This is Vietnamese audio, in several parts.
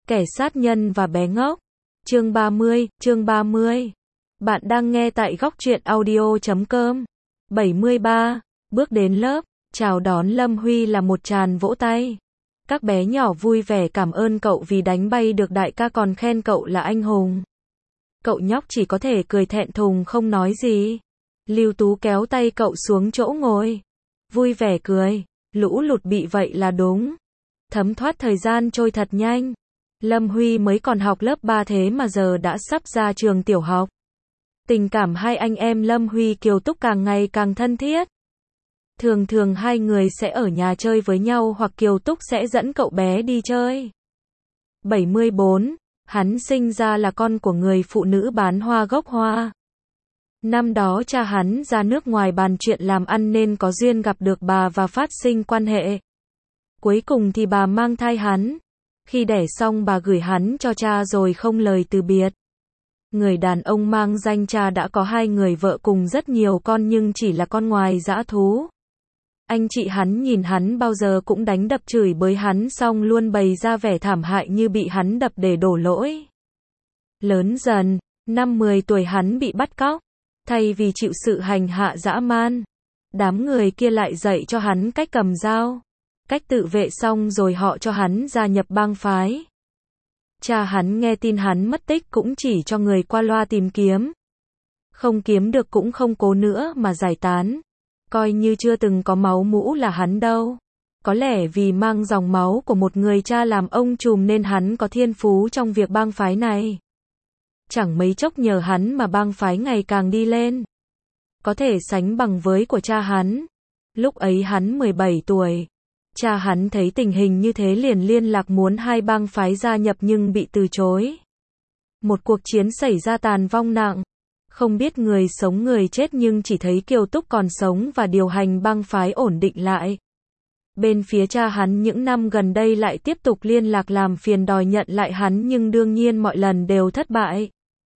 Kẻ sát nhân và bé ngốc. Chương 30. Bạn đang nghe tại góc truyện audio.com. 73. Bước đến lớp, chào đón Lâm Huy là một tràng vỗ tay. Các bé nhỏ vui vẻ cảm ơn cậu vì đánh bay được đại ca, còn khen cậu là anh hùng. Cậu nhóc chỉ có thể cười thẹn thùng không nói gì. Lưu Tú kéo tay cậu xuống chỗ ngồi. Vui vẻ cười, lũ lụt bị vậy là đúng. Thấm thoát thời gian trôi thật nhanh. Lâm Huy mới còn học lớp 3 thế mà giờ đã sắp ra trường tiểu học. Tình cảm hai anh em Lâm Huy Kiều Túc càng ngày càng thân thiết. Thường thường hai người sẽ ở nhà chơi với nhau hoặc Kiều Túc sẽ dẫn cậu bé đi chơi. 74. Hắn sinh ra là con của người phụ nữ bán hoa gốc hoa. Năm đó cha hắn ra nước ngoài bàn chuyện làm ăn nên có duyên gặp được bà và phát sinh quan hệ. Cuối cùng thì bà mang thai hắn. Khi đẻ xong bà gửi hắn cho cha rồi không lời từ biệt. Người đàn ông mang danh cha đã có 2 người vợ cùng rất nhiều con nhưng chỉ là con ngoài dã thú. Anh chị hắn nhìn hắn bao giờ cũng đánh đập chửi bới hắn, xong luôn bày ra vẻ thảm hại như bị hắn đập để đổ lỗi. Lớn dần, năm 10 tuổi hắn bị bắt cóc. Thay vì chịu sự hành hạ dã man, đám người kia lại dạy cho hắn cách cầm dao, cách tự vệ, xong rồi họ cho hắn gia nhập bang phái. Cha hắn nghe tin hắn mất tích cũng chỉ cho người qua loa tìm kiếm. Không kiếm được cũng không cố nữa mà giải tán. Coi như chưa từng có máu mũ là hắn đâu. Có lẽ vì mang dòng máu của một người cha làm ông trùm nên hắn có thiên phú trong việc bang phái này. Chẳng mấy chốc nhờ hắn mà bang phái ngày càng đi lên. Có thể sánh bằng với của cha hắn. Lúc ấy hắn 17 tuổi. Cha hắn thấy tình hình như thế liền liên lạc muốn hai bang phái gia nhập nhưng bị từ chối. Một cuộc chiến xảy ra tàn vong nặng. Không biết người sống người chết nhưng chỉ thấy Kiều Túc còn sống và điều hành bang phái ổn định lại. Bên phía cha hắn những năm gần đây lại tiếp tục liên lạc làm phiền đòi nhận lại hắn nhưng đương nhiên mọi lần đều thất bại.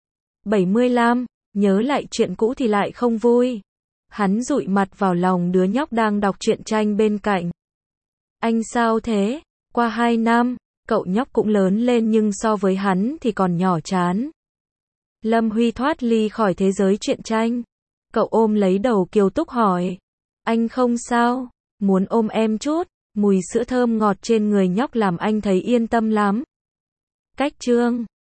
75. Nhớ lại chuyện cũ thì lại không vui. Hắn dụi mặt vào lòng đứa nhóc đang đọc truyện tranh bên cạnh. Anh sao thế? Qua 2 năm, cậu nhóc cũng lớn lên nhưng so với hắn thì còn nhỏ chán. Lâm Huy thoát ly khỏi thế giới truyện tranh. Cậu ôm lấy đầu Kiều Túc hỏi. Anh không sao? Muốn ôm em chút. Mùi sữa thơm ngọt trên người nhóc làm anh thấy yên tâm lắm. Cách chương